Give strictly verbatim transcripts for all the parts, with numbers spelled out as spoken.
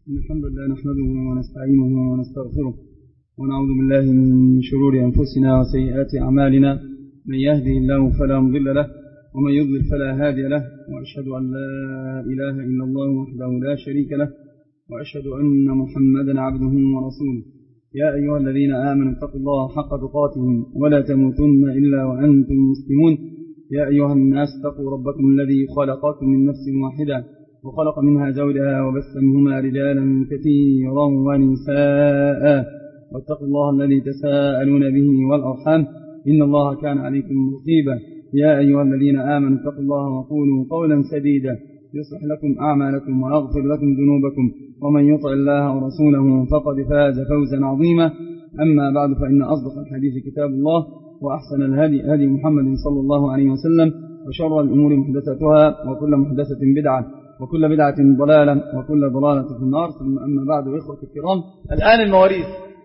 الحمد لله نحمده ونستعينه ونستغفره ونعوذ بالله من شرور أنفسنا وسيئات أعمالنا. من يهده الله فلا مضل له ومن يضلل فلا هادي له، وأشهد أن لا إله إلا الله وحده لا شريك له، وأشهد أن محمدا عبده ورسوله. يا أيها الذين آمنوا اتقوا الله حق تقاته ولا تموتن إلا وأنتم مسلمون. يا أيها الناس اتقوا ربكم الذي خلقكم من نفس واحدة وخلق منها زوجها وبث منهما رجالا كثيرا ونساء، واتقوا الله الذي تساءلون به والأرحام إن الله كان عليكم رقيبا. يا أيها الذين آمنوا اتقوا الله وقولوا قولا سديدا يصلح لكم أعمالكم ويغفر لكم ذنوبكم، ومن يطع الله ورسوله فقد فاز فوزا عظيما. أما بعد، فإن أصدق الحديث كتاب الله، وأحسن الهدي هدي محمد صلى الله عليه وسلم، وشر الأمور محدثاتها، وكل محدثة بدعة، وكل بدعة ضلالة، وكل ضلالة في النار. ثم أما بعد، إخوة الكرام، الآن المواريث.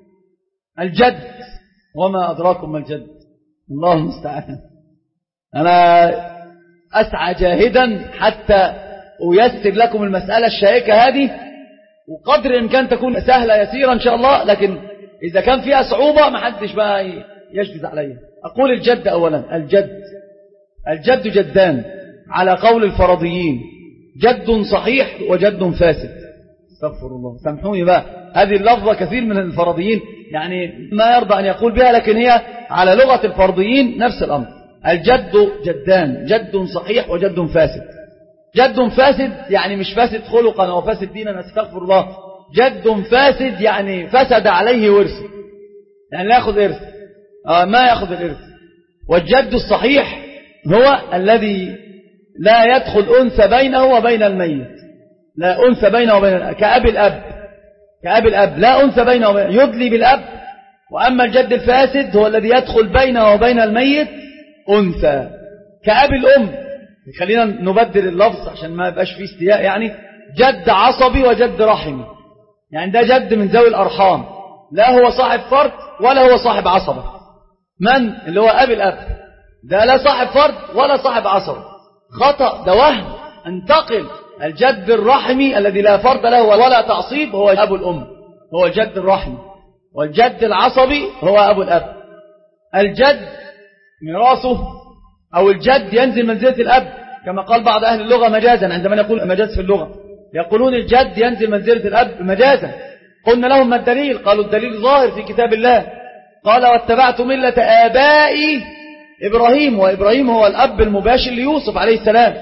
الجد، وما أدراكم ما الجد؟ الله المستعان. أنا أسعى جاهدا حتى أيسر لكم المسألة الشائكة هذه، وقدر الإمكان تكون سهلة يسيرة إن شاء الله، لكن إذا كان فيها صعوبة ما حدش بقى يشجز عليها. أقول الجد أولا. الجد الجد جدان على قول الفرضيين، جد صحيح وجد فاسد. استغفر الله، سامحوني بقى، هذه اللفظة كثير من الفرضيين يعني ما يرضى أن يقول بها، لكن هي على لغة الفرضيين نفس الأمر. الجد جدان، جد صحيح وجد فاسد. جد فاسد يعني مش فاسد خلقا أو فاسد دينا، استغفر الله. جد فاسد يعني فسد عليه ورث، يعني لا يأخذ إرث، آه ما يأخذ الإرث. والجد الصحيح هو الذي لا يدخل أنثى بينه وبين الميت، لا أنثى بينه وبين، كأب الأب، كأب الأب لا أنثى بينه وبين، يدلي بالأب. وأما الجد الفاسد هو الذي يدخل بينه وبين الميت أنثى، كأب الأم. خلينا نبدل اللفظ عشان ما يبقاش فيه استياء، يعني جد عصبي وجد رحمي، يعني ده جد من ذوي الأرحام، لا هو صاحب فرد ولا هو صاحب عصبة. من اللي هو أب الأب ده لا صاحب فرد ولا صاحب عصبة، خطأ، ده وهم. انتقل الجد الرحمي الذي لا فرد له ولا تعصيب هو أبو الأم، هو الجد الرحمي. والجد العصبي هو أبو الأب. الجد ميراثه أو الجد ينزل منزلة الأب، كما قال بعض أهل اللغة مجازا، عندما نقول مجاز في اللغة يقولون الجد ينزل منزلة الأب مجازا. قلنا لهم ما الدليل؟ قالوا الدليل ظاهر في كتاب الله، قال واتبعت ملة آبائي إبراهيم، وإبراهيم هو الأب المباشر ليوسف عليه السلام.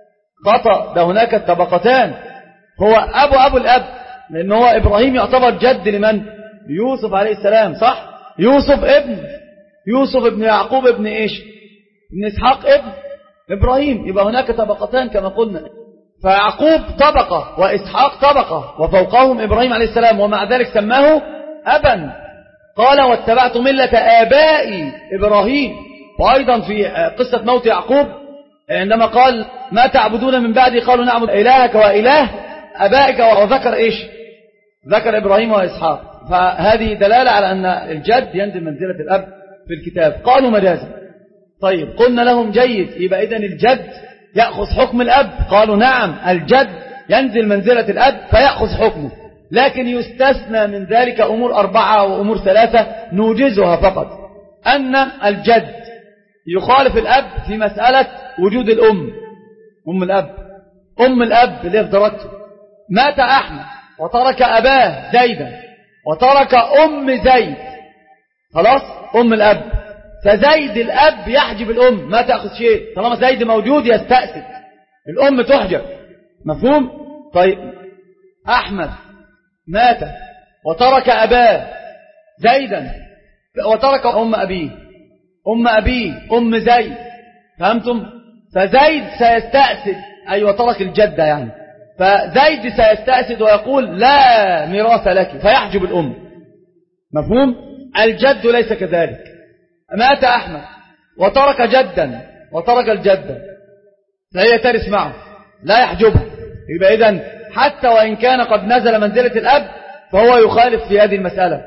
خطأ، ده هناك الطبقتان، هو أبو أبو الأب، لأن هو إبراهيم يعتبر جد لمن؟ يوسف عليه السلام، صح؟ يوسف ابن يوسف ابن يعقوب ابن إيش؟ ابن إسحاق ابن إبراهيم، يبقى هناك طبقتان كما قلنا. فيعقوب طبقة وإسحاق طبقة، وفوقهم إبراهيم عليه السلام، ومع ذلك سماه أبا. قال واتبعت ملة آبائي إبراهيم. وأيضا في قصة موت يعقوب عندما قال ما تعبدون من بعدي، قالوا نعبد إلهك وإله أبائك، وذكر إيش؟ ذكر إبراهيم وإسحاق. فهذه دلالة على أن الجد ينزل منزلة الأب في الكتاب. قالوا مجازا. طيب قلنا لهم جيد، يبقى إذن الجد يأخذ حكم الأب. قالوا نعم، الجد ينزل منزلة الأب فيأخذ حكمه، لكن يستثنى من ذلك أمور أربعة وأمور ثلاثة نوجزها فقط. أن الجد يخالف الأب في مسألة وجود الأم، أم الأب أم الأب اللي في درجته. مات أحمد وترك أباه زيدا وترك أم زيد، خلاص أم الأب، فزيد الأب يحجب الأم، ما تأخذ شيء طالما زيد موجود، يستأسد، الأم تحجب، مفهوم؟ طيب أحمد مات وترك أباه زيدا وترك أم أبيه أم أبيه أم زيد، فهمتم؟ فزيد سيستأسد، أي وترك الجدة يعني، فزيد سيستأسد ويقول لا ميراث لك، فيحجب الأم، مفهوم؟ الجد ليس كذلك. مات أحمد وترك جدا وترك الجدة، فهي ترث معه، لا يحجبها. يبقى إذن حتى وإن كان قد نزل منزلة الأب فهو يخالف في هذه المسألة.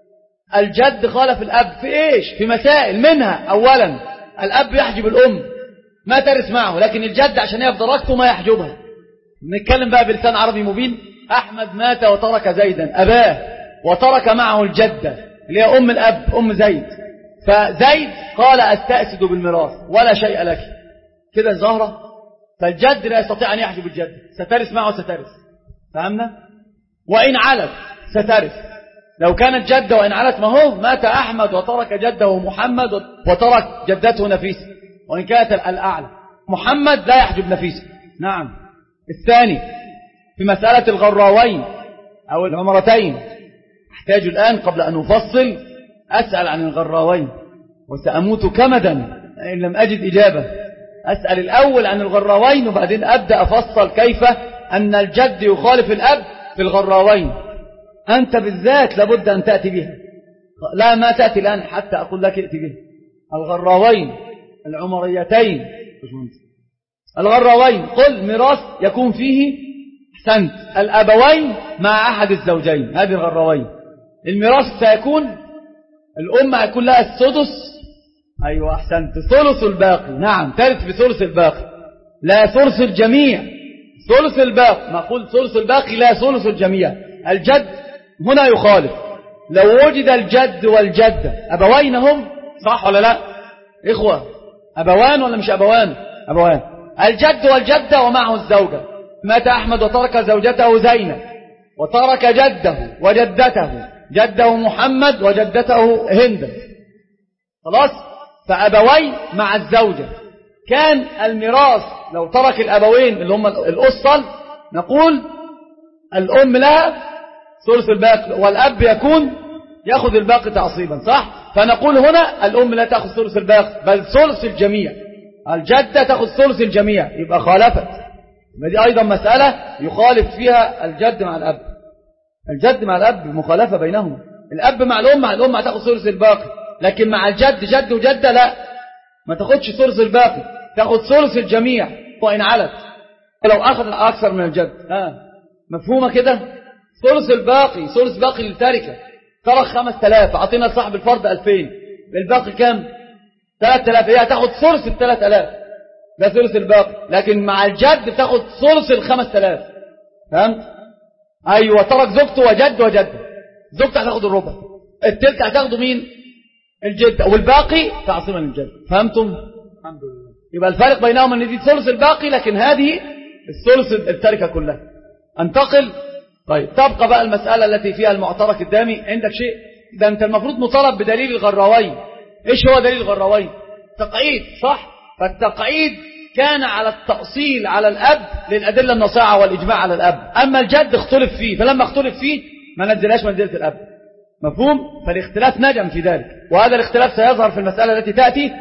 الجد خالف الأب في إيش؟ في مسائل، منها أولا الأب يحجب الأم، ما ترث معه، لكن الجد عشان هي في درجته ما يحجبها. نتكلم بقى بلسان عربي مبين. أحمد مات وترك زيدا أباه وترك معه الجدة اللي هي أم الأب أم زيد، فزيد قال أستأسد بالميراث ولا شيء لك كده الزهرة، فالجد لا يستطيع أن يحجب الجد، سترث معه سترث، فهمنا؟ وإن علت سترث، لو كانت جدة وإن علت، ما هو مات أحمد وترك جده محمد وترك جدته نفيسة، وإن كانت الأعلى محمد لا يحجب نفيسة. نعم. الثاني في مسألة الغراوين أو العمرتين، أحتاج الآن قبل أن أفصل أسأل عن الغراوين وسأموت كمدا إن لم أجد إجابة. أسأل الأول عن الغراوين وبعدين أبدأ أفصل كيف أن الجد يخالف الأب في الغراوين. أنت بالذات لابد أن تأتي بها، لا ما تأتي الآن حتى أقول لك ائتي بها. الغراوين العمريتين، الغراوين قل ميراث يكون فيه أحسنت الأبوين مع أحد الزوجين، هذه الغراوين. الميراث سيكون الأم يكون لها السدس، أيوة أحسنت، ثلث الباقي، نعم ترث بثلث الباقي لا ثلث الجميع، ثلث الباقي، ما قلت ثلث الباقي لا ثلث الجميع. الجد هنا يخالف، لو وجد الجد والجدة أبوين هم، صح ولا لا؟ إخوة أبوان ولا مش أبوان؟ أبوان. الجد والجدة ومعه الزوجة، مات أحمد وترك زوجته زينب وترك جده وجدته، جده محمد وجدته هند، خلاص، فأبوين مع الزوجة. كان الميراث لو ترك الأبوين اللي هم الأصل، نقول الأم لها ثلث الباقي والأب يكون يأخذ الباقي تعصيبا، صح؟ فنقول هنا الأم لا تأخذ ثلث الباقي بل ثلث الجميع، الجدة تأخذ ثلث الجميع، يبقى خالفت. دي أيضا مسألة يخالف فيها الجد مع الأب، الجد مع الأب مخالفة بينهم، الأب مع الأم، مع الأم هتأخذ ثلث الباقي، لكن مع الجد جد وجدة لا، ما تاخدش ثلث الباقي، تاخد ثلث الجميع وإن علت، ولو أخذ أكثر من الجد. ها مفهومة كده؟ ثلث الباقي، ثلث باقي للتركة، ترك خمس تلاف، أعطينا صاحب الفرد ألفين، بالباقي كام؟ ثلاث تلاف، هي هتاخد ثلث الثلاث ألاف، ده ثلث الباقي، لكن مع الجد تاخد ثلث الخمس تلاف، فهمت؟ أيوة، ترك زوجته وجد وجد، زوجته هتاخد الربع، التلك هتاخده مين؟ الجد، والباقي تعصيما للجد، فهمتم؟ الحمد لله. يبقى الفرق بينهم ان دي ثلث الباقي، لكن هذه الثلث التركة كلها. انتقل. طيب تبقى بقى المسألة التي فيها المعترك الدامي. عندك شيء ده انت المفروض مطالب بدليل الغراوين. ايش هو دليل الغراوين؟ تقعيد، صح؟ فالتقعيد كان على التأصيل على الأب للأدلة النصاعة والإجماع على الأب، أما الجد اختلف فيه، فلما اختلف فيه ما نزلهاش منزلة الأب، مفهوم؟ فالاختلاف نجم في ذلك، وهذا الاختلاف سيظهر في المسألة التي تأتي.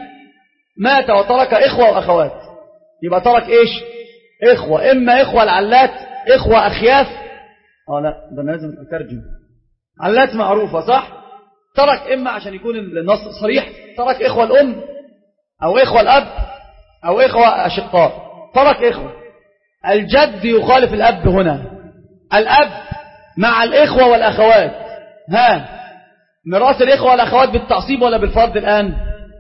مات وترك إخوة وأخوات، يبقى ترك إيش؟ إخوة، إما إخوة العلات، إخوة أخياف. آه لا ده أنا لازم أترجم. علات معروفة صح؟ ترك إما عشان يكون النص صريح، ترك إخوة الأم أو إخوة الأب أو إخوة أشقاء، ترك إخوة. الجد يخالف الأب هنا، الأب مع الإخوة والأخوات. ها ميراث الإخوة والأخوات بالتعصيب ولا بالفرض الآن؟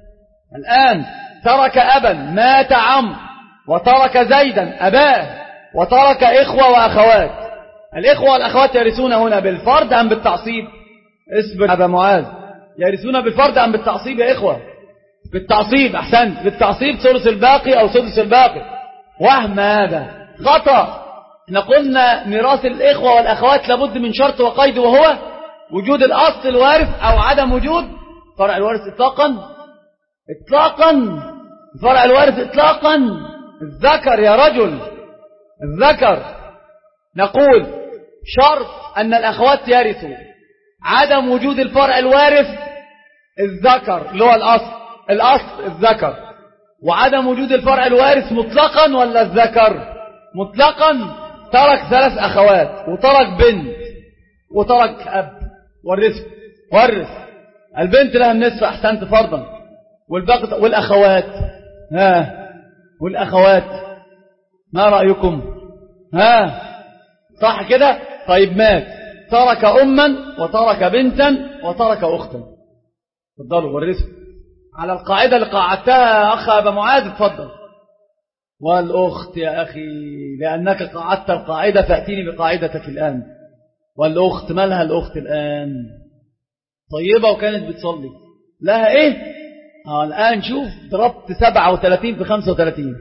الآن ترك أبا، مات عم وترك زيدا أباه وترك إخوة وأخوات. الإخوة والأخوات يرثون هنا بالفرض أم بالتعصيب؟ اصبر أبا معاذ، يرثون بالفرض أم بالتعصيب يا إخوة؟ بالتعصيب، أحسنت، بالتعصيب، ثلث الباقي أو سدس الباقي. وهم هذا خطأ. احنا قلنا ميراث الإخوة والأخوات لابد من شرط وقيد، وهو وجود الأصل الوارث أو عدم وجود فرع الوارث إطلاقا إطلاقا فرع الوارث إطلاقا. الذكر يا رجل، الذكر، نقول شرط أن الأخوات يرثوا، عدم وجود الفرع الوارث الذكر اللي هو الأصل، الأصل الذكر، وعدم وجود الفرع الوارث مطلقا ولا الذكر مطلقا. ترك ثلاث أخوات وترك بنت وترك أب، ورث ورث البنت لها النصف، أحسنت، فرضا، والباقي والأخوات. ها والأخوات ما رأيكم؟ ها صح كده؟ طيب مات، ترك أما وترك بنتا وترك أختا. تفضلوا ورثوا على القاعدة اللي قاعدتها أخ أبا معاذ، تفضل. والأخت يا أخي لأنك قعدت القاعدة فأتيني بقاعدتك الآن. والأخت مالها الأخت الآن؟ طيبة وكانت بتصلي لها إيه؟ آه الآن شوف ضربت سبعة وثلاثين في خمسة وثلاثين.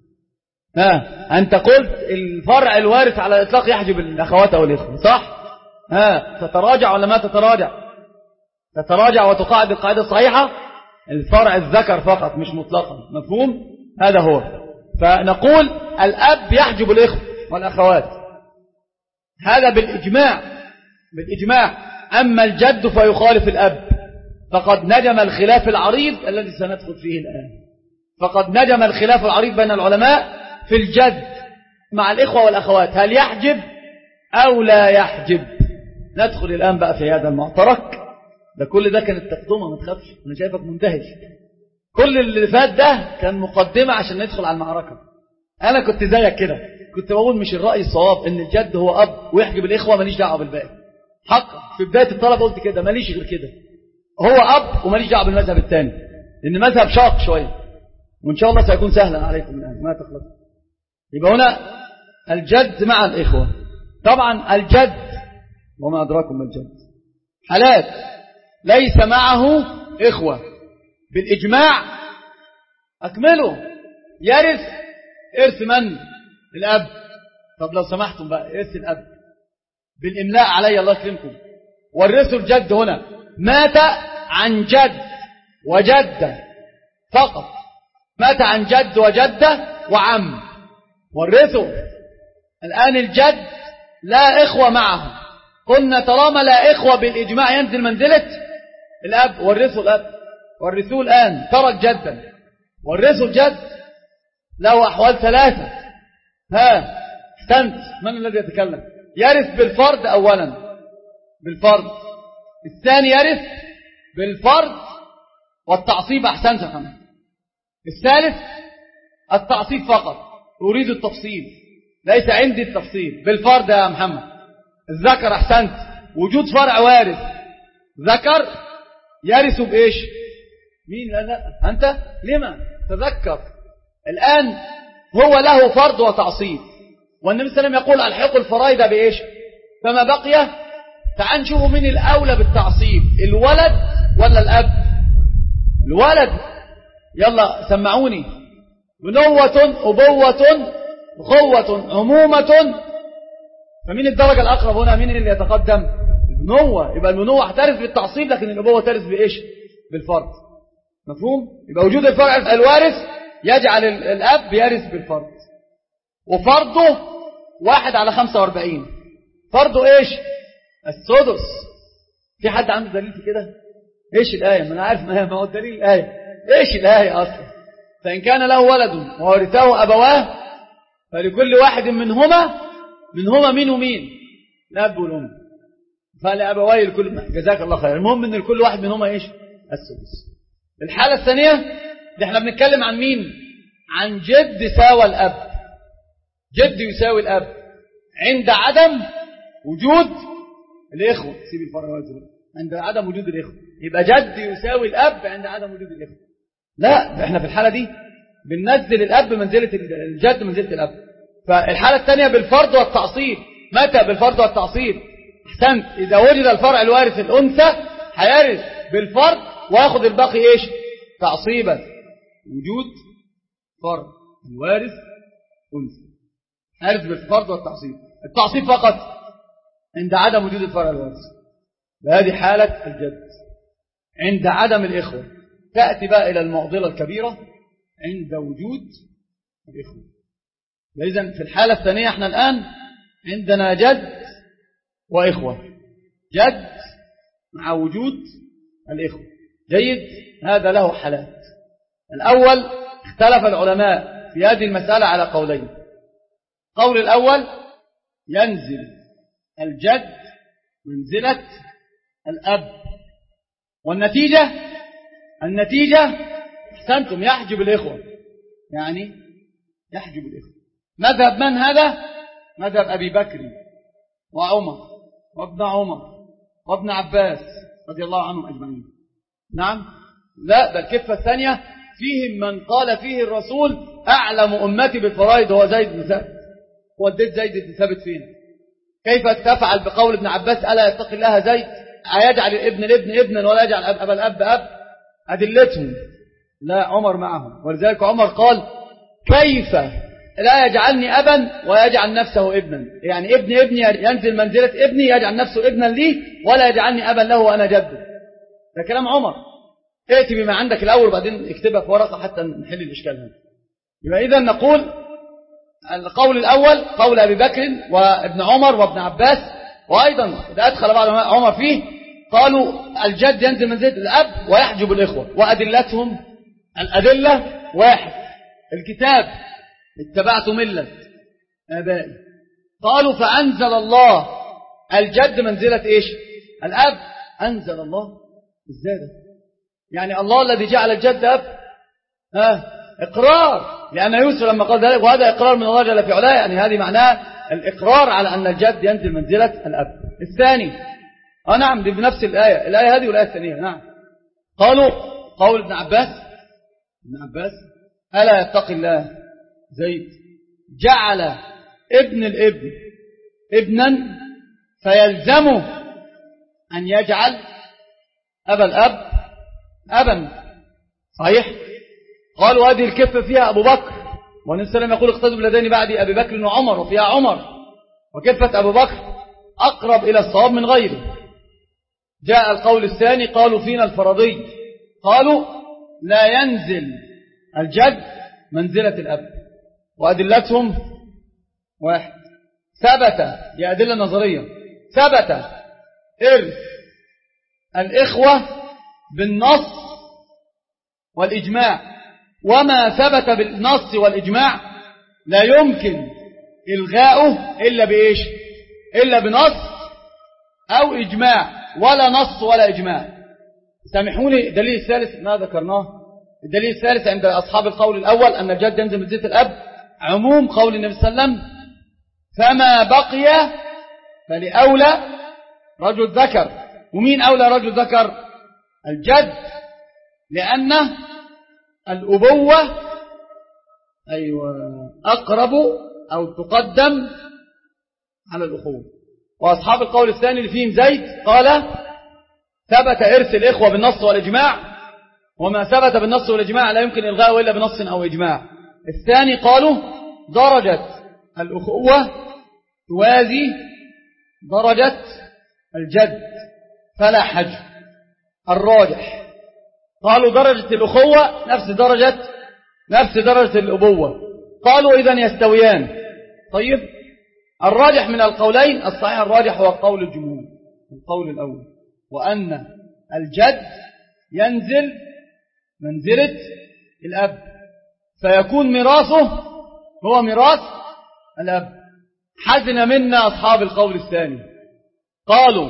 ها أنت قلت الفرع الوارث على الإطلاق يحجب الأخوات أو الإخوة صح؟ ها تتراجع ولا ما تتراجع؟ تتراجع وتقاعد القاعدة الصحيحة الفرع الذكر فقط مش مطلقا. مفهوم؟ هذا هو. فنقول الأب يحجب الإخوة والأخوات هذا بالإجماع بالإجماع. أما الجد فيخالف الأب فقد نجم الخلاف العريض الذي سندخل فيه الآن. فقد نجم الخلاف العريض بين العلماء في الجد مع الإخوة والأخوات هل يحجب أو لا يحجب. ندخل الآن بقى في هذا المعترك. ده كل ده كانت تقدمة ما تخافش أنا شايفك منتهج. كل اللي فات ده كان مقدمة عشان ندخل على المعركة. أنا كنت زيك كده كنت بقول مش الرأي الصواب إن الجد هو أب ويحجب الإخوة ماليش دعوة بالباقي. حق في بداية الطلبة قلت كده ماليش غير كده هو أب وماليش دعوة بالمذهب الثاني لأن مذهب شاق شوية وإن شاء الله سيكون سهلا عليكم الآن ما تخلص. يبقى هنا الجد مع الإخوة. طبعا الجد وما أدراكم ما الجد حالات ليس معه إخوة بالإجماع أكمله يرث إرث من؟ الأب. طب لو سمحتم بقى إرث الأب بالإملاء علي الله يكرمكم. ورثوا الجد هنا مات عن جد وجدة فقط. مات عن جد وجدة وعم ورثوا. الآن الجد لا إخوة معه. قلنا طالما لا إخوة بالإجماع ينزل منزلة الأب ورثوا الأب ورثوه الآن ترك جدا ورثوا الجد له أحوال ثلاثة. ها احسنت. من الذي يتكلم؟ يرث بالفرد أولا بالفرد. الثاني يرث بالفرد والتعصيب. أحسنت يا محمد. الثالث التعصيب فقط. أريد التفصيل ليس عندي التفصيل. بالفرد يا محمد الذكر. أحسنت. وجود فرع وارث ذكر يرث بإيش؟ مين؟ لا لا أنت لما تذكر الآن هو له فرض وتعصيب والنبي صلى الله عليه وسلم يقول الحقوا الفرائض بإيش؟ فما بقي تعال نشوفوا من الأولى بالتعصيب الولد ولا الأب؟ الولد. يلا سمعوني. بنوة أبوة أخوة عمومة. فمين الدرجة الأقرب هنا؟ مين اللي يتقدم؟ البنوة. يبقى البنوة هترث بالتعصيب لكن الأبوة ترث بإيش؟ بالفرض. مفهوم؟ يبقى وجود الفرع الوارث يجعل الأب يرث بالفرض وفرضه واحد على خمسة واربعين. فرضه إيش؟ السدس. في حد عنده دليل في كده؟ إيش الآية؟ ما أنا عارف ما هو الدليل الآية. إيش الآية أصلا؟ فإن كان له ولد وورثه أبواه فلكل واحد منهما منهما مين ومين؟ الأب والأم. فلأبواه الكل. جزاك الله خير. المهم ان الكل واحد منهما ايش؟ السدس. الحالة الثانية اللي احنا بنتكلم عن مين؟ عن جد ساوى الأب. جد يساوي الأب عند عدم وجود الإخوة. سيب الفرق والزلم. عند عدم وجود الإخوة يبقى جد يساوي الأب عند عدم وجود الإخوة. لا احنا في الحالة دي بننزل الأب منزلة الجد منزلة الأب. فالحالة الثانية بالفرض والتعصيب. متى بالفرض والتعصيب؟ احسنت. إذا وجد الفرع الوارث الأنثى هيرث بالفرض وياخذ الباقي ايش؟ تعصيبا. وجود فرع الوارث أنثى هيرث بالفرض والتعصيب. التعصيب فقط عند عدم وجود الفرع الوارث. وهذه حالة الجد عند عدم الإخوة. تأتي بقى إلى المعضلة الكبيرة عند وجود الإخوة. إذن في الحالة الثانية احنا الآن عندنا جد وإخوة. جد مع وجود الإخوة. جيد. هذا له حالات. الأول اختلف العلماء في هذه المسألة على قولين. قول الأول ينزل الجد منزلة الأب والنتيجة النتيجة احسنتم يحجب الإخوة. يعني يحجب الإخوة. مذهب من هذا؟ مذهب أبي بكر وعمر وابن عمر وابن عباس رضي الله عنهم أجمعين. نعم. لا ده الكفة الثانية فيهم من قال فيه الرسول أعلم أمتي بالفرائض هو زيد بن ثابت. وديت زيد بن ثابت فين؟ كيف تفعل بقول ابن عباس ألا يتقي الله زيد؟ أيجعل الابن الابن ابنا ولا يجعل أبا الأب أب؟ أدلتهم لا، عمر معهم. ولذلك عمر قال كيف لا يجعلني أبا ويجعل نفسه ابنا، يعني ابن ابني ينزل منزلة ابني يجعل نفسه ابنا لي ولا يجعلني أبا له وأنا جده. ده كلام عمر. ائتي بما عندك الأول وبعدين اكتبها في ورقة حتى نحل الإشكال هذا. يبقى إذا نقول القول الأول قول أبي بكر وابن عمر وابن عباس، وأيضا إذا أدخل بعض عمر فيه قالوا الجد ينزل منزلة الأب ويحجب الإخوة، وأدلتهم الأدلة واحد، الكتاب اتبعت ملة آبائي. قالوا فأنزل الله الجد منزلة إيش؟ الأب. أنزل الله إزاي ده؟ يعني الله الذي جعل الجد أب؟ ها إقرار، لأن يوسف لما قال ذلك وهذا إقرار من الله جل في علاه، يعني هذه معناه الإقرار على أن الجد ينزل منزلة الأب. الثاني آه نعم دي بنفس الآية، الآية هذه والآية الثانية. نعم قالوا قول ابن عباس ابن عباس ألا يتقي الله زيد جعل ابن الابن ابنا فيلزمه أن يجعل أبا الأب أبا. صحيح. قالوا هذه الكفة فيها أبو بكر، والنبي صلى الله عليه وسلم يقول اقتدوا بالذين بعد أبي بكر وعمر، وفيها عمر، وكفة أبو بكر أقرب إلى الصواب من غيره. جاء القول الثاني قالوا فينا الفرضي، قالوا لا ينزل الجد منزلة الأب، وأدلتهم واحد. ثبت، دي أدلة نظرية، ثبت إرث الإخوة بالنص والإجماع، وما ثبت بالنص والإجماع لا يمكن إلغاؤه إلا بإيش؟ إلا بنص أو إجماع، ولا نص ولا إجماع. سامحوني، الدليل الثالث ما ذكرناه، الدليل الثالث عند أصحاب القول الأول أن الجد ينزل منزلة الأب عموم قول النبي صلى الله عليه وسلم فما بقي فلأولى رجل ذكر. ومين أولى رجل ذكر؟ الجد، لأن الأبوة أيوة أقرب أو تقدم على الأخوة. وأصحاب القول الثاني اللي فيهم زيد قال ثبت إرث الإخوة بالنص والإجماع، وما ثبت بالنص والإجماع لا يمكن إلغاؤه إلا بنص أو إجماع. الثاني قالوا درجة الأخوة توازي درجة الجد فلا حجب. الراجح قالوا درجة الأخوة نفس درجة نفس درجة الأبوة، قالوا إذن يستويان. طيب الراجح من القولين الصحيح الراجح هو قول الجمهور، القول الأول، وأن الجد ينزل منزلة الأب فيكون ميراثه هو ميراث الأب. حزن منا أصحاب القول الثاني، قالوا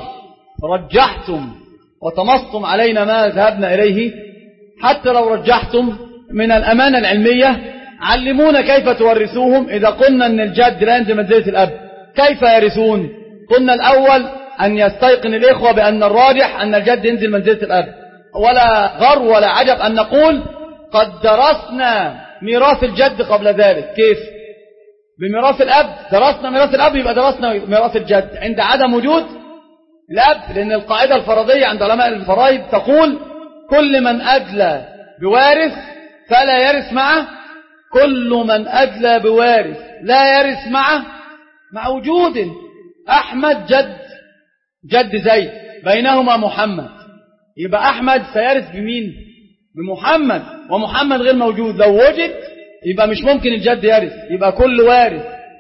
رجحتم وتمصتم علينا ما ذهبنا إليه، حتى لو رجحتم من الأمانة العلمية علمونا كيف تورثوهم. إذا قلنا أن الجد لا ينزل منزلة الأب كيف يرثون؟ قلنا الأول أن يستيقن الإخوة بأن الراجح أن الجد ينزل منزلة الأب، ولا غر ولا عجب أن نقول قد درسنا ميراث الجد قبل ذلك. كيف؟ بميراث الأب، درسنا ميراث الأب يبقى درسنا ميراث الجد عند عدم وجود الأب، لأن القاعدة الفرضية عند علماء الفرائض تقول كل من أدلى بوارث فلا يرث معه، كل من أدلى بوارث لا يرث معه مع وجوده. أحمد جد جد زيد، بينهما محمد، يبقى أحمد سيرث بمين؟ بمحمد، ومحمد غير موجود. لو وجد يبقى مش ممكن الجد يرث، يبقى كل وارث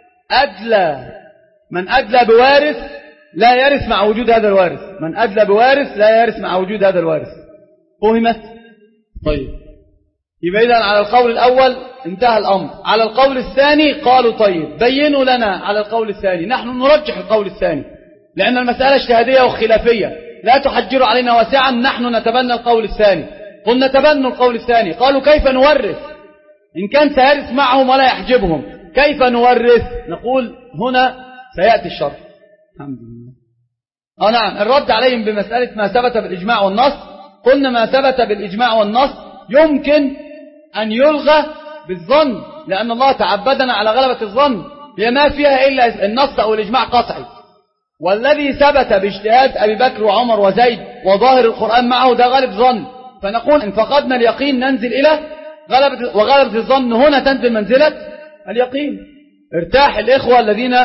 أدلى من أدلى بوارث لا يرث مع وجود هذا الوارث، من أدلى بوارث لا يرث مع وجود هذا الوارث. فهمت؟ طيب يبقى إذن على القول الأول انتهى الأمر. على القول الثاني قالوا طيب بينوا لنا على القول الثاني. نحن نرجح القول الثاني لأن المسألة اجتهادية وخلافية، لا تحجروا علينا واسعا، نحن نتبنى القول الثاني. قلنا تبنوا القول الثاني. قالوا كيف نورث إن كان سيرث معهم ولا يحجبهم؟ كيف نورث؟ نقول هنا سيأتي الشرح. الحمد لله. آه نعم، الرد عليهم بمسألة ما ثبت بالإجماع والنص. قلنا ما ثبت بالإجماع والنص يمكن أن يلغى بالظن، لأن الله تعبدنا على غلبة الظن، هي ما فيها إلا النص أو الإجماع قطعي. والذي ثبت باجتهاد أبي بكر وعمر وزيد وظاهر القرآن معه ده غالب ظن، فنقول إن فقدنا اليقين ننزل إلى غلبة، وغلبة الظن هنا تنزل منزلة اليقين. ارتاح الإخوة الذين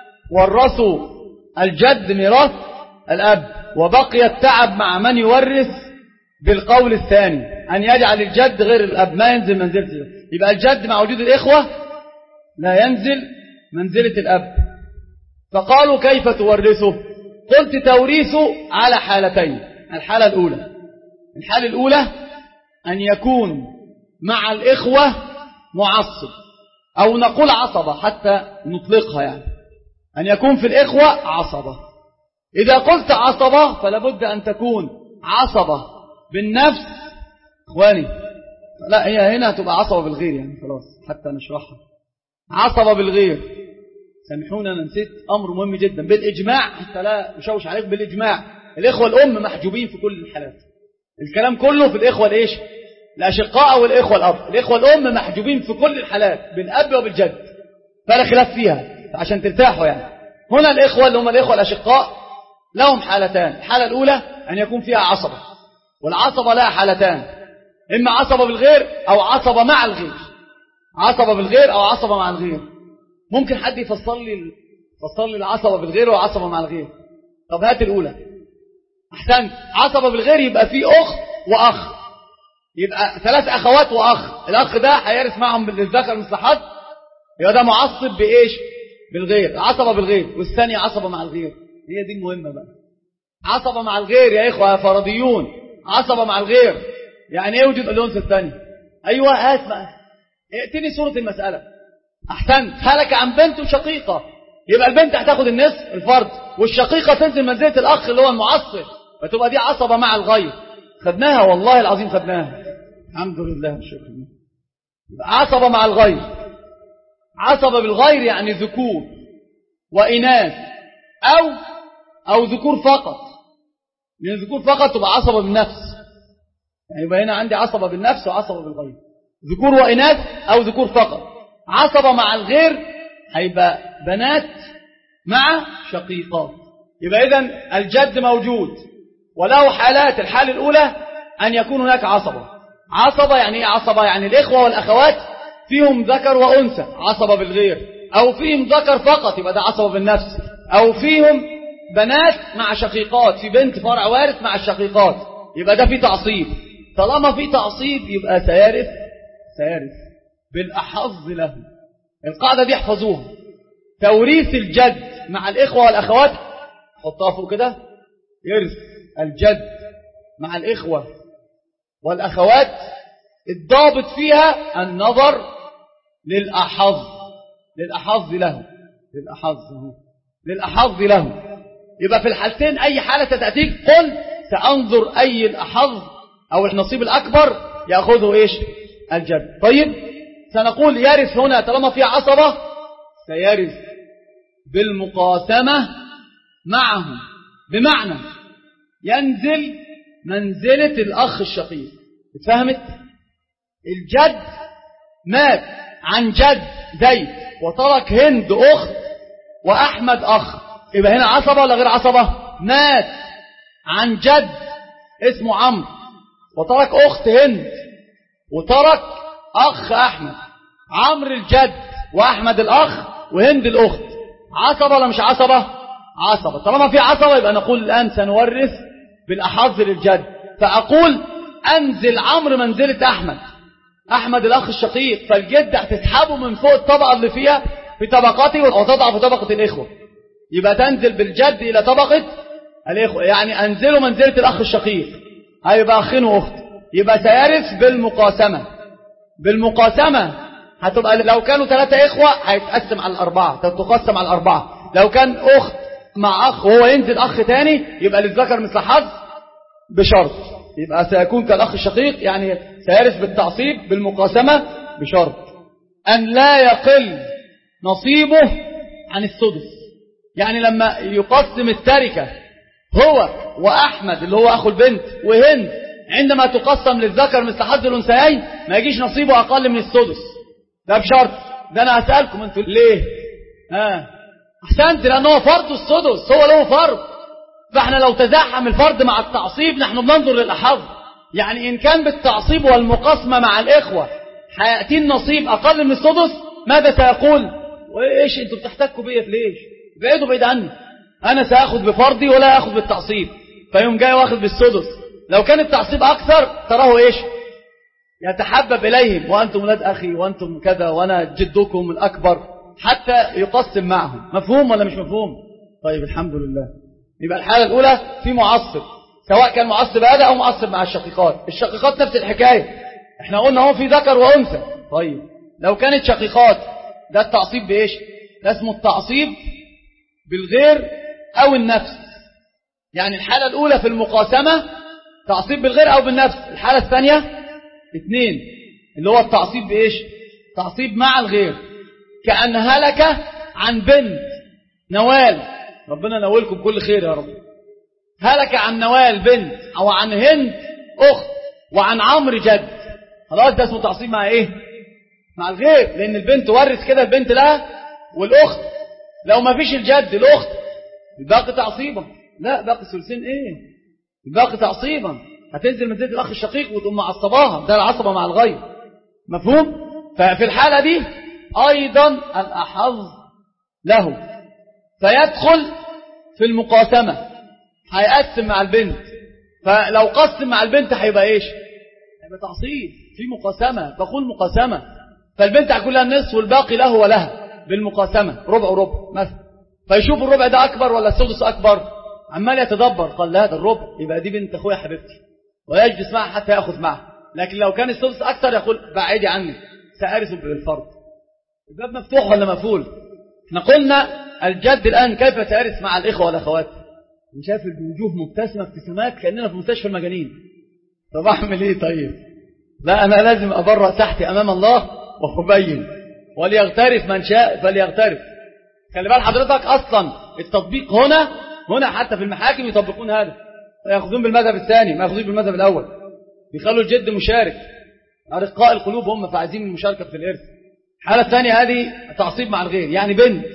ورثوا الجد ميراث الأب، وبقي التعب مع من يورث بالقول الثاني أن يجعل الجد غير الأب ما ينزل منزلة الأب. يبقى الجد مع وجود الإخوة لا ينزل منزلة الأب. فقالوا كيف تورثه؟ قلت توريثه على حالتين. الحالة الأولى الحالة الأولى أن يكون مع الإخوة معصب، أو نقول عصبة حتى نطلقها، يعني أن يكون في الإخوة عصبة. إذا قلت عصبة فلا بد أن تكون عصبة بالنفس. إخواني لا، هي هنا تبقى عصبة بالغير، يعني خلاص حتى نشرحها. عصبة بالغير، سامحونا أنا نسيت أمر مهم جدا، بالإجماع حتى لا يشوش عليك، بالإجماع الإخوة الأم محجوبين في كل الحالات. الكلام كله في الإخوة الإيش؟ الأشقاء والإخوة الأب. الإخوة الأم محجوبين في كل الحالات بالأب وبالجد، فلا خلاف فيها عشان ترتاحوا. يعني هنا الإخوة اللي هم الإخوة الأشقاء لهم حالتان. الحالة الأولى أن يكون فيها عصبة، والعصبة لها حالتان، إما عصبة بالغير أو عصبة مع الغير. عصبة بالغير أو عصبة مع الغير. ممكن حد يفصل لي يفصل لي العصبة بالغير وعصبة مع الغير؟ طب هات الأولى. أحسنت. عصبة بالغير يبقى فيه أخت وأخ، يبقى ثلاث أخوات وأخ. الأخ ده هيرث معهم بالذكر مثل حظ، يبقى ده معصب بإيش؟ بالغير، عصبة بالغير. والثانية عصبة مع الغير، هي دي المهمة بقى. عصبة مع الغير يا إخوة يا فرضيون، عصبة مع الغير يعني ايه وجود الأنثى الثانية؟ أيوة اسمع، ائتني صورة المسألة. أحسنت. هلك عن بنت وشقيقة، يبقى البنت هتاخد النصف الفرد، والشقيقة تنزل منزلة الأخ اللي هو المعصب، فتبقى دي عصبة مع الغير. خدناها والله العظيم خدناها، الحمد لله شكرا. عصبة مع الغير. عصبة بالغير يعني ذكور وإناث، أو أو ذكور فقط، لأن ذكور فقط تبقى عصبة بالنفس. يعني يبقى هنا عندي عصبة بالنفس وعصبة بالغير، ذكور وإناث أو ذكور فقط. عصبة مع الغير هيبقى بنات مع شقيقات. يبقى إذن الجد موجود وله حالات. الحالة الأولى أن يكون هناك عصبة. عصبة يعني إيه عصبة؟ يعني الإخوة والأخوات فيهم ذكر وأنثى، عصبة بالغير، أو فيهم ذكر فقط يبقى ده عصبة بالنفس، أو فيهم بنات مع شقيقات، في بنت فرع وارث مع الشقيقات، يبقى ده في تعصيب. طالما في تعصيب يبقى سيرث سيرث بالأحظ له. القاعدة دي احفظوها. توريث الجد مع الإخوة والأخوات، حطها فوق كده، يرث الجد مع الإخوة والأخوات، الضابط فيها النظر للأحظ للأحظ له للأحظ للأحظ له. يبقى في الحالتين أي حالة تأتيك قل سأنظر أي الأحظ أو النصيب الأكبر يأخذه إيش؟ الجد. طيب سنقول يرث هنا طالما في عصبة سيرث بالمقاسمة معه، بمعنى ينزل منزلة الأخ الشقيق. اتفهمت؟ الجد مات عن جد زيد وترك هند أخت وأحمد أخ، يبقى هنا عصبة ولا غير عصبة؟ مات عن جد اسمه عمرو وترك أخت هند وترك أخ أحمد. عمرو الجد وأحمد الأخ وهند الأخت، عصبة ولا مش عصبة؟ عصبة. طالما في عصبة يبقى نقول الآن سنورث بالأحظ للجد. فأقول أنزل عمرو منزلة أحمد، أحمد الأخ الشقيق، فالجد هتسحبه من فوق الطبقة اللي فيها في طبقاته وتضع في طبقة الإخوة، يبقى تنزل بالجد إلى طبقة الإخوة، يعني أنزله منزلة الأخ الشقيق، هيبقى أخين وأخت. يبقى سيرث بالمقاسمة. بالمقاسمة هتبقى لو كانوا ثلاثة إخوة هيتقسم على الأربعة، تقسم على الأربعة. لو كان أخت مع أخ وهو ينزل أخ تاني يبقى للذكر مثل حظ، بشرط يبقى سيكون كالأخ الشقيق، يعني سيرث بالتعصيب بالمقاسمة، بشرط أن لا يقل نصيبه عن السدس. يعني لما يقسم التركة هو وأحمد اللي هو أخو البنت وهند عندما تقسم للذكر مثل حظ الأنثيين ما يجيش نصيبه أقل من السدس. ده بشرط. ده أنا هسألكم أنتوا ليه؟ ها أحسنت، لأنه فرض السدس، هو له فرض. فإحنا لو تزاحم الفرض مع التعصيب نحن بننظر للأحظ. يعني إن كان بالتعصيب والمقاسمة مع الإخوة هيأتي النصيب أقل من السدس، ماذا سيقول؟ وإيش أنتوا بتحتكوا بيا ليش؟ بعيدوا بعيد عني، أنا سأخذ بفرضي ولا أخذ بالتعصيب. فيوم جاي واخذ بالسدس. لو كان التعصيب أكثر تراه إيش؟ يتحبب إليهم، وأنتم ولاد أخي وأنتم كذا وأنا جدكم الأكبر، حتى يقسم معهم. مفهوم ولا مش مفهوم؟ طيب الحمد لله. يبقى الحالة الأولى في معصب، سواء كان معصب هذا أو معصب مع الشقيقات. الشقيقات نفس الحكاية، احنا قلنا هو في ذكر وأنثى. طيب لو كانت شقيقات ده التعصيب بإيش؟ ده اسمه التعصيب بالغير أو النفس. يعني الحالة الأولى في المقاسمة تعصيب بالغير أو بالنفس. الحالة الثانية اثنين اللي هو التعصيب بإيش؟ تعصيب مع الغير. كأن هلك عن بنت نوال، ربنا نولكم كل خير يا رب، هلك عن نوال بنت أو عن هند أخت وعن عمرو جد، خلاص ده اسمه تعصيب مع إيه؟ مع الغير، لأن البنت ورث كده البنت لها والأخت. لو ما فيش الجد الأخت باقي تعصيبا. لا باقي ثلثين إيه؟ باقي تعصيبا. هتنزل من زيت الأخ الشقيق وتقوم معصباها، ده العصبة مع الغير. مفهوم؟ ففي الحالة دي أيضا الأحظ له، فيدخل في المقاسمة، هيقسم مع البنت. فلو قسم مع البنت هيبقى إيش؟ هيبقى تعصيب في مقاسمة. بقول مقاسمة، فالبنت هيكون لها النصف والباقي له ولها بالمقاسمة، ربع وربع مثلا. فيشوف الربع ده أكبر ولا السدس أكبر، عمال يتدبر، قال لا ده الربع، يبقى دي بنت أخويا حبيبتي، ويجلس معها حتى يأخذ معها. لكن لو كان السدس أكثر يقول بعيدي عني سأرث بالفرض. الباب مفتوح ولا مقفول؟ احنا قلنا الجد الآن كيف تأرث مع الإخوة والأخوات. شايف الوجوه مبتسمة ابتسامات كأننا في مستشفى المجانين. طب أعمل إيه طيب؟ لا أنا لازم أبرأ تحتي أمام الله وأبين، وليغترف من شاء فليغترف. خلي بال حضرتك أصلا التطبيق هنا هنا حتى في المحاكم يطبقون هذا، يأخذون بالمذهب الثاني ما يأخذون بالمذهب الأول، بيخلوا الجد مشارك، أرقاء القلوب هم فعايزين المشاركة في الإرث. الحالة الثانية هذه تعصيب مع الغير، يعني بنت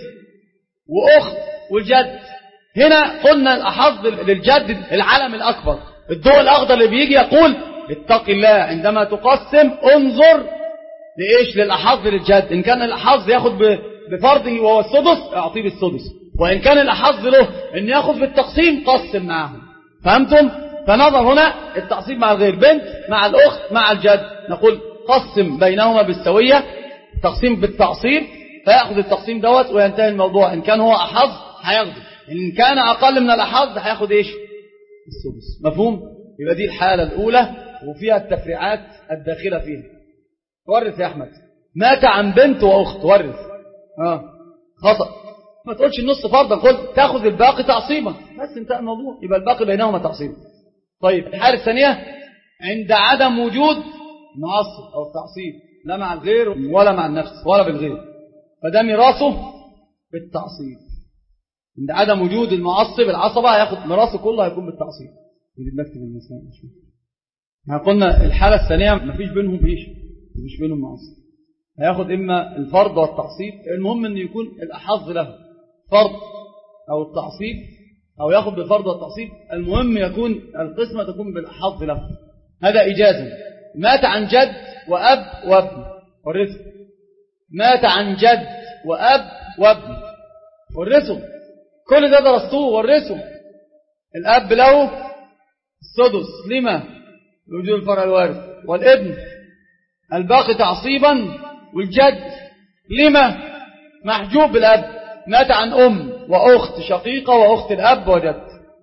وأخت والجد. هنا قلنا الأحظ للجد العلم الأكبر، الضوء الأخضر اللي بيجي يقول اتق الله عندما تقسم انظر لإيش؟ للأحظ للجد. إن كان الأحظ يأخذ بفرضه وهو السدس اعطيه بالسدس، وإن كان الأحظ له أن يأخذ بالتقسيم قسم معهم. فهمتم؟ فنظر هنا التعصيب مع الغير، بنت مع الأخت مع الجد، نقول قسم بينهما بالسوية، تقسيم بالتعصيب، فيأخذ التقسيم دوت وينتهي الموضوع. إن كان هو أحظ هياخده، إن كان أقل من الأحظ هياخد إيش؟ السدس. مفهوم؟ يبقى دي الحالة الأولى وفيها التفريعات الداخلة فيها. ورث يا أحمد، مات عن بنت وأخت، ورث آه. خطأ، ما تقولش النص فرضا، قل تأخذ الباقي تعصيبا، بس انتهى الموضوع، يبقى الباقي بينهما تعصيبا. طيب الحالة الثانية عند عدم وجود معصب أو تعصيب، لا مع الغير ولا مع النفس ولا بالغير، فده ميراثه بالتعصيب. عند عدم وجود المعصب العصبة هياخد ميراثه كله هيكون بالتعصيب. نكتب المسائل. احنا قلنا الحالة الثانية مفيش بينهم فيش مفيش بينهم معصب، هياخد إما الفرض والتعصيب، المهم أن يكون الأحظ له فرض أو التعصيب، أو ياخد بالفرض والتعصيب، المهم يكون القسمة تكون بالأحظ له. هذا إجازة. مات عن جد وأب وابن ورثه، مات عن جد وأب وابن ورثه، كل ده درستوه ورثه. الأب له السدس لما لوجود الفرع الوارث، والابن الباقي تعصيبا، والجد لما محجوب بالأب. مات عن أم وأخت شقيقة وأخت الأب وجد.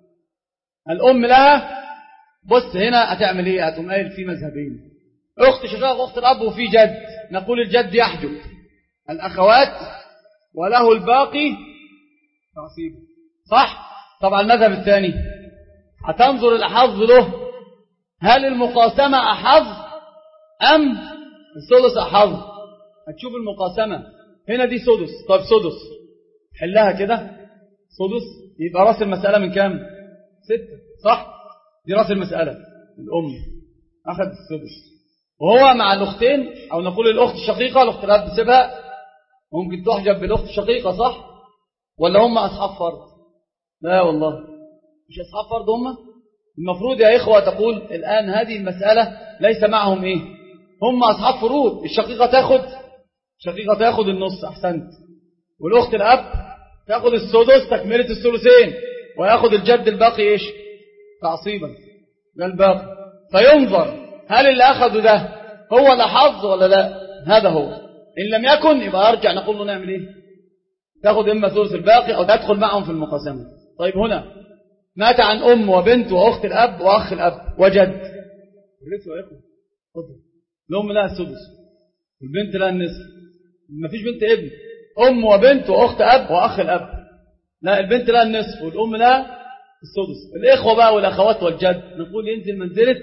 الأم لها، بص هنا هتعمل ايه؟ هتقوم قايل في مذهبين، أخت شقيقة وأخت الأب وفي جد، نقول الجد يحجب الأخوات وله الباقي تعصيبا، صح؟ طبعا المذهب الثاني هتنظر الأحظ له، هل المقاسمة أحظ أم السدس أحظ؟ هتشوف المقاسمة هنا دي سدس، طب سدس حلها كده، سدس يبقى راس المسألة من كام؟ ستة، صح؟ دي راس المسألة الأم. أخذ السدس، وهو مع الأختين، أو نقول الأخت الشقيقة، الأخت الأب سيبها، ممكن تحجب بالأخت الشقيقة صح؟ ولا هم أصحاب فرض؟ لا والله مش أصحاب فرض هم. المفروض يا إخوة تقول الآن هذه المسألة ليس معهم إيه، هم أصحاب فروض. الشقيقة تأخذ الشقيقة تأخذ النص، أحسنت، والأخت الأب تأخذ السدس تكملة الثلثين، ويأخذ الجد الباقي إيش؟ تعصيبا، ده الباقي. فينظر هل اللي أخذه ده هو اللي حظ ولا لا، هذا هو. إن لم يكن يبقى أرجع نقول له نعمل إيه؟ تأخذ إما ثلث الباقي أو تدخل معهم في المقاسمة. طيب هنا مات عن أم وبنت وأخت الأب وأخ الأب وجد، الرثوة يا إخوة، الأم لها السدس والبنت لها النصف، ما فيش بنت ابن، أم وبنت وأخت أب وأخ الأب، لا البنت لها النصف والأم لها السدس. الإخوة بقى والأخوات والجد نقول ينزل منزلة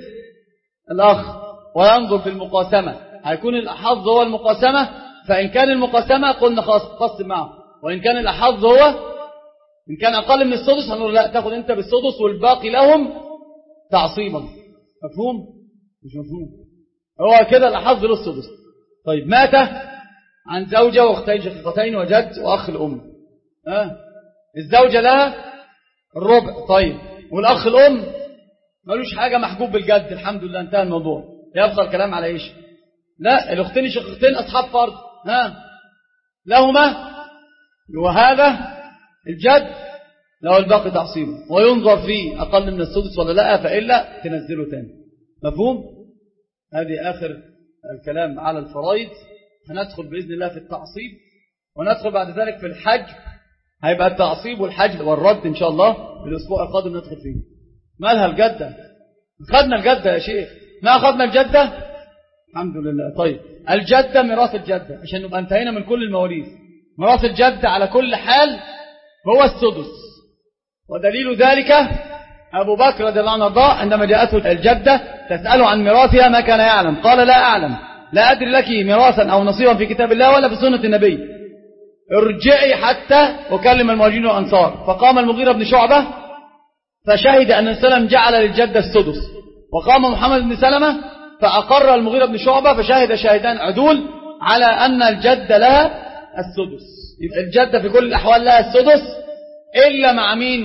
الأخ وينظر في المقاسمة، هيكون الأحظ هو المقاسمة، فإن كان المقاسمة قلنا خلاص قسم معه، وإن كان الأحظ هو، إن كان أقل من السدس هنقول لا تأخذ أنت بالسدس والباقي لهم تعصيبا. مفهوم؟ مش مفهوم؟ هو كده الأحظ له السدس. طيب مات عن زوجة واختين شقيقتين وجد وأخ الأم، أه؟ الزوجة لها الربع، طيب، والأخ الأم ملوش حاجة، محجوب بالجد، الحمد لله انتهى الموضوع. يبقى الكلام على إيش؟ لا الأختين شقيقتين أصحاب فرض، ها لهما وهذا الجد له الباقي تعصيبه، وينظر فيه أقل من السدس ولا لا، فإلا تنزله تاني. مفهوم؟ هذه آخر الكلام على الفرائض. هندخل بإذن الله في التعصيب، وندخل بعد ذلك في الحج، هيبقى التعصيب والحج والرد إن شاء الله في الأسبوع القادم ندخل فيه. مالها الجدة؟ خدنا الجدة يا شيخ، ما أخذنا الجدة؟ الحمد لله. طيب الجدة ميراث الجدة، عشان نبقى انتهينا من كل المواريث. ميراث الجدة على كل حال هو السدس، ودليل ذلك أبو بكر رضي الله عنه وارضاه عندما جاءته الجدة تسأله عن ميراثها ما كان يعلم، قال لا أعلم، لا أدري لك ميراثا أو نصيبا في كتاب الله ولا في سنة النبي، ارجعي حتى أكلم المهاجرين والأنصار. فقام المغيرة بن شعبة فشهد أن سلم جعل للجدة السدس، وقام محمد بن سلمة فأقر المغيرة بن شعبة فشهد شاهدان عدول على أن الجدة لها السدس. يبقى الجدة في كل الأحوال لها السدس إلا مع مين؟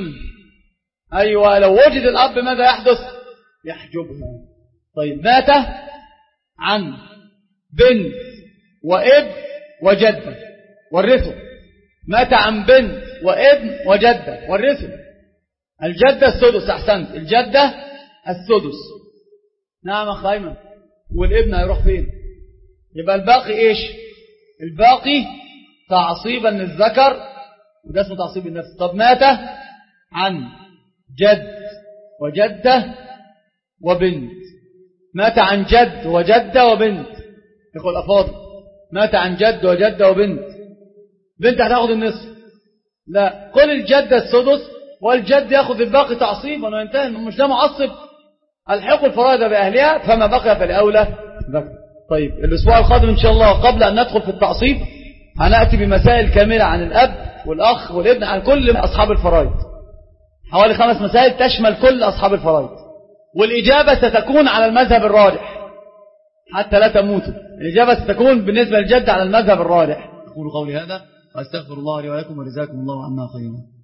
أيوة لو وجد الأب ماذا يحدث؟ يحجبها. طيب مات عن بنت وابن وجدة ورثه، مات عن بنت وابن وجدة ورثه. الجدة السدس، أحسنت، الجدة السدس. نعم أخ أيمن، والابن هيروح فين؟ يبقى الباقي إيش؟ الباقي تعصيبا للذكر، وده اسمه تعصيب النفس. طب مات عن جد وجدة وبنت، مات عن جد وجدة وبنت، يقول الأفاضل مات عن جد وجدة وبنت، بنت هتاخد النصف، لا قل الجدة السدس والجد ياخذ الباقي تعصيبا وينتهي، مش ده معصب. الحقوا الفرائض بأهلها فما بقي فالأولى ذكر. طيب الأسبوع القادم إن شاء الله قبل أن ندخل في التعصيب هنأتي بمسائل كاملة عن الأب والأخ والابن، عن كل أصحاب الفرائض، حوالي خمس مسائل تشمل كل أصحاب الفرائض، والإجابة ستكون على المذهب الراجح حتى لا تموتوا. الإجابة ستكون بالنسبة للجد على المذهب الراجح. أقول قولي هذا وأستغفر الله لي ولكم وجزاكم الله عنا خيرا.